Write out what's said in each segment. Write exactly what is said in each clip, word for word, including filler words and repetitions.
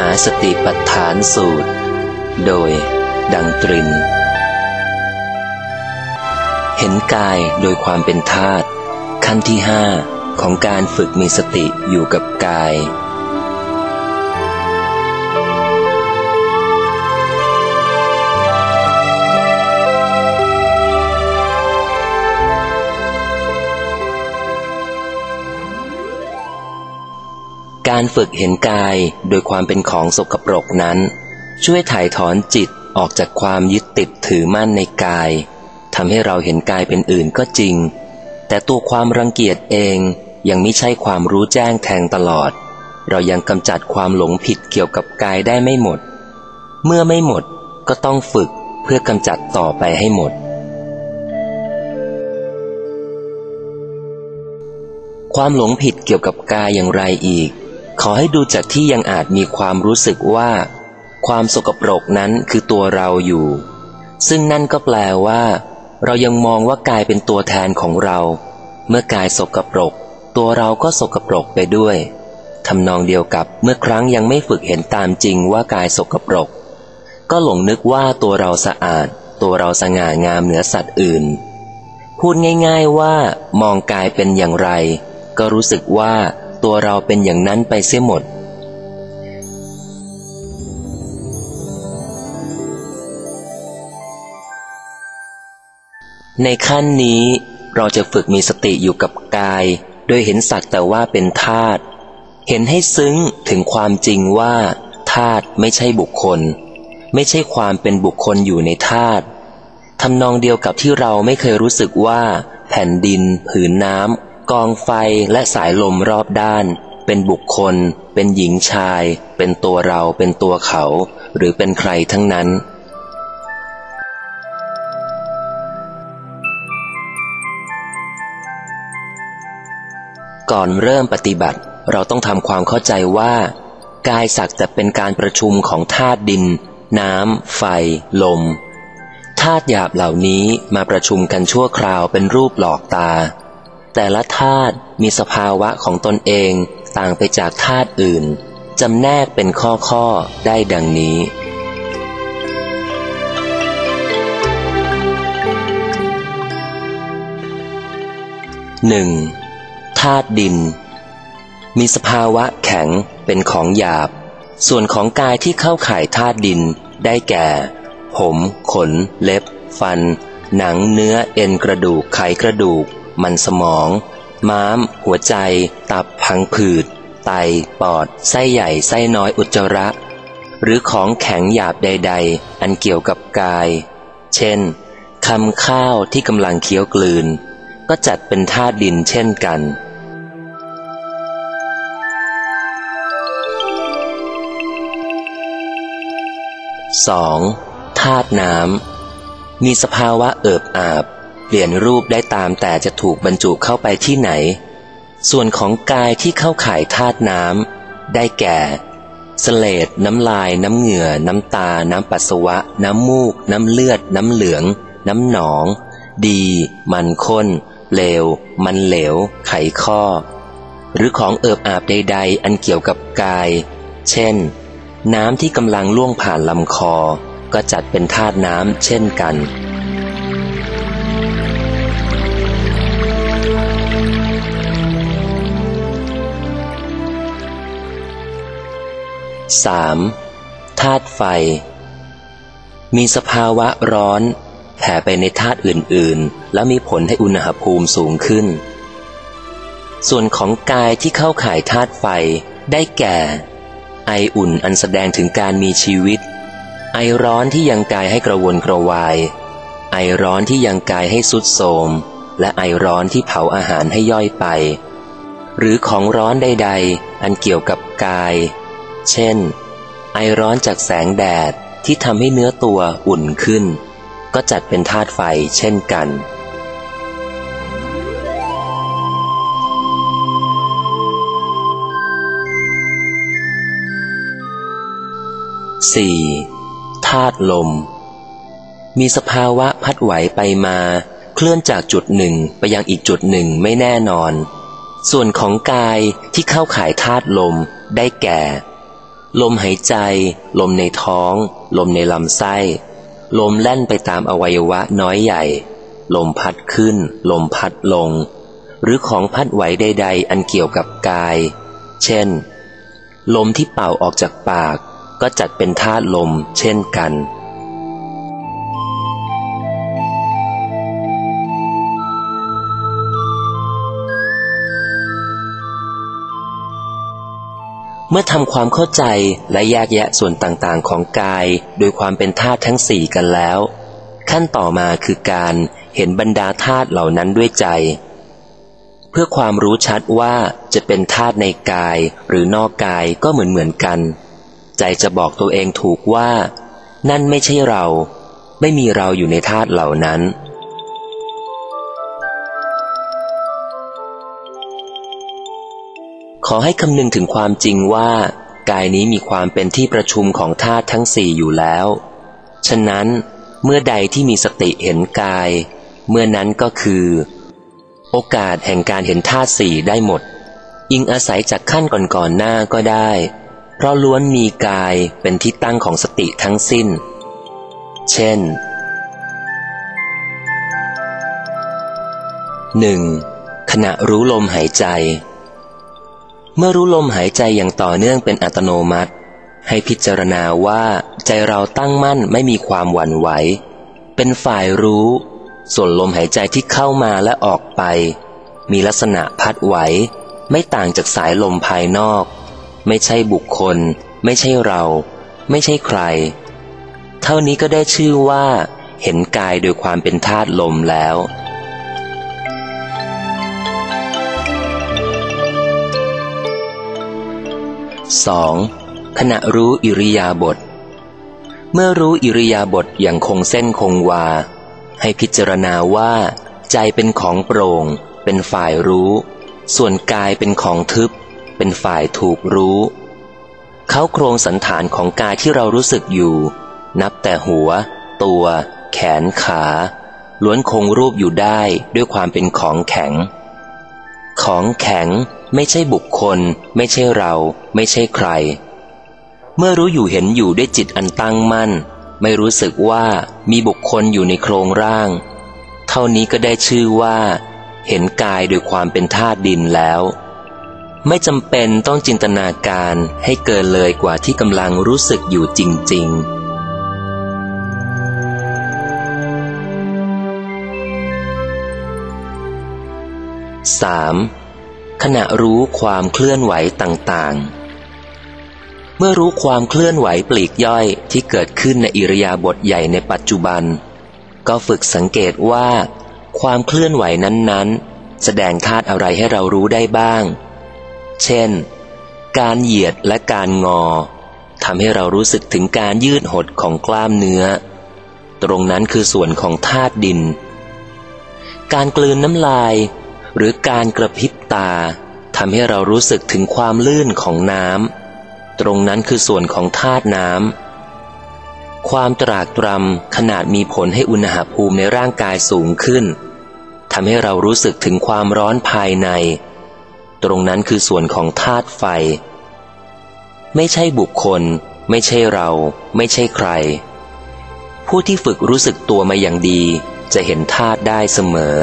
สติปัฏฐานสูตรโดยดังตรินเห็นกายโดยความเป็นธาตุขั้นที่ห้าของการฝึกมีสติอยู่กับกายการฝึกเห็นกายโดยความเป็นของสกปรกนั้นช่วยถ่ายถอนจิตออกจากความยึดติดถือมั่นในกายทำให้เราเห็นกายเป็นอื่นก็จริงแต่ตัวความรังเกียจเองยังไม่ใช่ความรู้แจ้งแทงตลอดเรายังกำจัดความหลงผิดเกี่ยวกับกายได้ไม่หมดเมื่อไม่หมดก็ต้องฝึกเพื่อกำจัดต่อไปให้หมดความหลงผิดเกี่ยวกับกายอย่างไรอีกขอให้ดูจากที่ยังอาจมีความรู้สึกว่าความสกปรกนั้นคือตัวเราอยู่ซึ่งนั่นก็แปลว่าเรายังมองว่ากายเป็นตัวแทนของเราเมื่อกายสกปรกตัวเราก็สกปรกไปด้วยทำนองเดียวกับเมื่อครั้งยังไม่ฝึกเห็นตามจริงว่ากายสกปรกก็หลงนึกว่าตัวเราสะอาดตัวเราสง่างามเหนือสัตว์อื่นพูดง่ายๆว่ามองกายเป็นอย่างไรก็รู้สึกว่าตัวเราเป็นอย่างนั้นไปเสียหมดในขั้นนี้เราจะฝึกมีสติอยู่กับกายโดยเห็นสักแต่ว่าเป็นธาตุเห็นให้ซึ้งถึงความจริงว่าธาตุไม่ใช่บุคคลไม่ใช่ความเป็นบุคคลอยู่ในธาตุทำนองเดียวกับที่เราไม่เคยรู้สึกว่าแผ่นดินผืนน้ำกองไฟและสายลมรอบด้านเป็นบุคคลเป็นหญิงชายเป็นตัวเราเป็นตัวเขาหรือเป็นใครทั้งนั้นก่อนเริ่มปฏิบัติเราต้องทำความเข้าใจว่ากายสักแต่เป็นการประชุมของธาตุดินน้ำไฟลมธาตุหยาบเหล่านี้มาประชุมกันชั่วคราวเป็นรูปหลอกตาแต่ละธาตุมีสภาวะของตนเองต่างไปจากธาตุอื่นจำแนกเป็นข้อๆได้ดังนี้ หนึ่ง. ธาตุดินมีสภาวะแข็งเป็นของหยาบส่วนของกายที่เข้าข่ายธาตุดินได้แก่ผมขนเล็บฟันหนังเนื้อเอ็นกระดูกไขกระดูกมันสมองม้ามหัวใจตับพังผืดไตปอดไส้ใหญ่ไส้น้อยอุจจาระหรือของแข็งหยาบใดๆอันเกี่ยวกับกายเช่นคำข้าวที่กำลังเคี้ยวกลืนก็จัดเป็นธาตุดินเช่นกันสอง. ธาตุน้ำมีสภาวะเอิบอาบเปลี่ยนรูปได้ตามแต่จะถูกบรรจุเข้าไปที่ไหนส่วนของกายที่เข้าข่ายธาตุน้ำได้แก่เสลดน้ำลายน้ำเหงื่อน้ำตาน้ำปัสสาวะน้ำมูกน้ำเลือดน้ำเหลืองน้ำหนองดีมันข้นเลวมันเหลวไขข้อหรือของเอิบอาบใดๆอันเกี่ยวกับกายเช่นน้ำที่กำลังล่วงผ่านลำคอก็จัดเป็นธาตุน้ำเช่นกันสาม. ธาตุไฟมีสภาวะร้อนแผ่ไปในธาตุอื่นๆและมีผลให้อุณหภูมิสูงขึ้นส่วนของกายที่เข้าข่ายธาตุไฟได้แก่ไออุ่นอันแสดงถึงการมีชีวิตไอร้อนที่ยังกายให้กระวนกระวายไอร้อนที่ยังกายให้ทรุดโทรมและไอร้อนที่เผาอาหารให้ย่อยไปหรือของร้อนใดๆอันเกี่ยวกับกายเช่นไอร้อนจากแสงแดดที่ทำให้เนื้อตัวอุ่นขึ้นก็จัดเป็นธาตุไฟเช่นกัน สี่. ธาตุลมมีสภาวะพัดไหวไปมาเคลื่อนจากจุดหนึ่งไปยังอีกจุดหนึ่งไม่แน่นอนส่วนของกายที่เข้าข่ายธาตุลมได้แก่ลมหายใจลมในท้องลมในลำไส้ลมแล่นไปตามอวัยวะน้อยใหญ่ลมพัดขึ้นลมพัดลงหรือของพัดไหวใดๆอันเกี่ยวกับกายเช่นลมที่เป่าออกจากปากก็จัดเป็นธาตุลมเช่นกันเมื่อทำความเข้าใจและแยกแยะส่วนต่างๆของกายโดยความเป็นธาตุทั้งสี่กันแล้วขั้นต่อมาคือการเห็นบรรดาธาตุเหล่านั้นด้วยใจเพื่อความรู้ชัดว่าจะเป็นธาตุในกายหรือนอกกายก็เหมือนเหมือนกันใจจะบอกตัวเองถูกว่านั่นไม่ใช่เราไม่มีเราอยู่ในธาตุเหล่านั้นขอให้คำนึงถึงความจริงว่ากายนี้มีความเป็นที่ประชุมของธาตุทั้งสี่อยู่แล้วฉะนั้นเมื่อใดที่มีสติเห็นกายเมื่อนั้นก็คือโอกาสแห่งการเห็นธาตุสี่ได้หมดอิงอาศัยจากขั้นก่อนๆหน้าก็ได้เพราะล้วนมีกายเป็นที่ตั้งของสติทั้งสิ้นเช่น หนึ่ง ขณะรู้ลมหายใจเมื่อรู้ลมหายใจอย่างต่อเนื่องเป็นอัตโนมัติให้พิจารณาว่าใจเราตั้งมั่นไม่มีความหวั่นไหวเป็นฝ่ายรู้ส่วนลมหายใจที่เข้ามาและออกไปมีลักษณะพัดไหวไม่ต่างจากสายลมภายนอกไม่ใช่บุคคลไม่ใช่เราไม่ใช่ใครเท่านี้ก็ได้ชื่อว่าเห็นกายโดยความเป็นธาตุลมแล้วสอง ขณะรู้อิริยาบถเมื่อรู้อิริยาบถอย่างคงเส้นคงวาให้พิจารณาว่าใจเป็นของโปร่งเป็นฝ่ายรู้ส่วนกายเป็นของทึบเป็นฝ่ายถูกรู้เขาโครงสันฐานของกายที่เรารู้สึกอยู่นับแต่หัวตัวแขนขาล้วนคงรูปอยู่ได้ด้วยความเป็นของแข็งของแข็งไม่ใช่บุคคลไม่ใช่เราไม่ใช่ใครเมื่อรู้อยู่เห็นอยู่ด้วยจิตอันตั้งมั่นไม่รู้สึกว่ามีบุคคลอยู่ในโครงร่างเท่านี้ก็ได้ชื่อว่าเห็นกายโดยความเป็นธาตุดินแล้วไม่จำเป็นต้องจินตนาการให้เกินเลยกว่าที่กำลังรู้สึกอยู่จริงๆ สาม ขณะรู้ความเคลื่อนไหวต่างๆเมื่อรู้ความเคลื่อนไหวปลีกย่อยที่เกิดขึ้นในอิริยาบถใหญ่ในปัจจุบันก็ฝึกสังเกตว่าความเคลื่อนไหวนั้นๆแสดงธาตุอะไรให้เรารู้ได้บ้างเช่นการเหยียดและการงอทำให้เรารู้สึกถึงการยืดหดของกล้ามเนื้อตรงนั้นคือส่วนของธาตุดินการกลืนน้ำลายหรือการกระพริบตาทำให้เรารู้สึกถึงความลื่นของน้ำตรงนั้นคือส่วนของธาตุน้ำความตรากตรำขนาดมีผลให้อุณหภูมิในร่างกายสูงขึ้นทำให้เรารู้สึกถึงความร้อนภายในตรงนั้นคือส่วนของธาตุไฟไม่ใช่บุคคลไม่ใช่เราไม่ใช่ใครผู้ที่ฝึกรู้สึกตัวมาอย่างดีจะเห็นธาตุได้เสมอ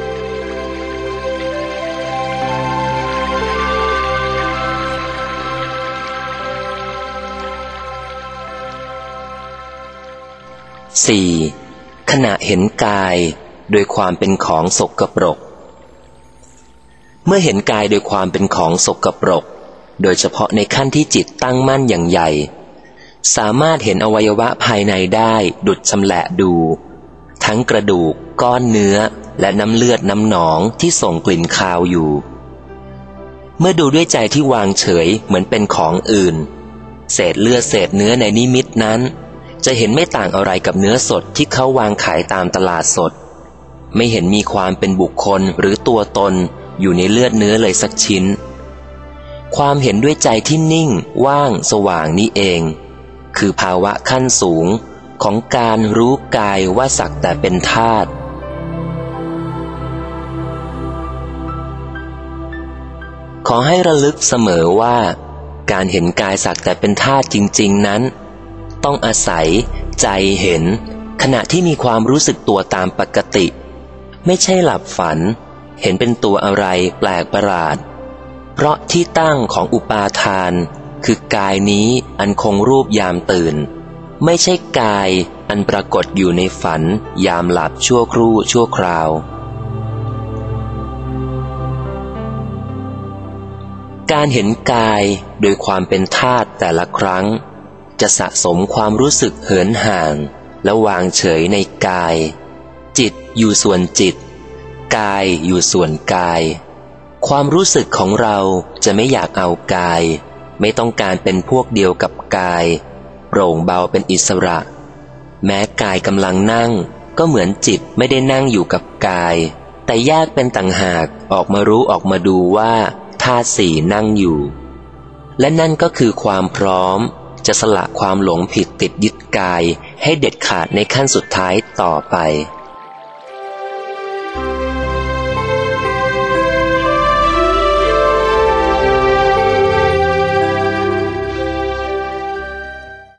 สี่ ขณะเห็นกายโดยความเป็นของสกปรกเมื่อเห็นกายโดยความเป็นของสกปรกโดยเฉพาะในขั้นที่จิตตั้งมั่นอย่างใหญ่สามารถเห็นอวัยวะภายในได้ดุจชำแหละดูทั้งกระดูกก้อนเนื้อและน้ำเลือดน้ำหนองที่ส่งกลิ่นคาวอยู่เมื่อดูด้วยใจที่วางเฉยเหมือนเป็นของอื่นเศษเลือดเศษเนื้อในนิมิตนั้นจะเห็นไม่ต่างอะไรกับเนื้อสดที่เขาวางขายตามตลาดสดไม่เห็นมีความเป็นบุคคลหรือตัวตนอยู่ในเลือดเนื้อเลยสักชิ้นความเห็นด้วยใจที่นิ่งว่างสว่างนี้เองคือภาวะขั้นสูงของการรู้กายว่าสักแต่เป็นธาตุขอให้ระลึกเสมอว่าการเห็นกายสักแต่เป็นธาตุจริงๆนั้นต้องอาศัยใจเห็นขณะที่มีความรู้สึกตัวตามปกติไม่ใช่หลับฝันเห็นเป็นตัวอะไรแปลกประหลาดเพราะที่ตั้งของอุปาทานคือกายนี้อันคงรูปยามตื่นไม่ใช่กายอันปรากฏอยู่ในฝันยามหลับชั่วครู่ชั่วคราวการเห็นกายโดยความเป็นธาตุแต่ละครั้งจะสะสมความรู้สึกเหินห่างและวางเฉยในกายจิตอยู่ส่วนจิตกายอยู่ส่วนกายความรู้สึกของเราจะไม่อยากเอากายไม่ต้องการเป็นพวกเดียวกับกายโปร่งเบาเป็นอิสระแม้กายกำลังนั่งก็เหมือนจิตไม่ได้นั่งอยู่กับกายแต่แยกเป็นต่างหากออกมารู้ออกมาดูว่าธาตุสี่นั่งอยู่และนั่นก็คือความพร้อมจะสละความหลงผิดติดยึดกายให้เด็ดขาดในขั้นสุดท้ายต่อไป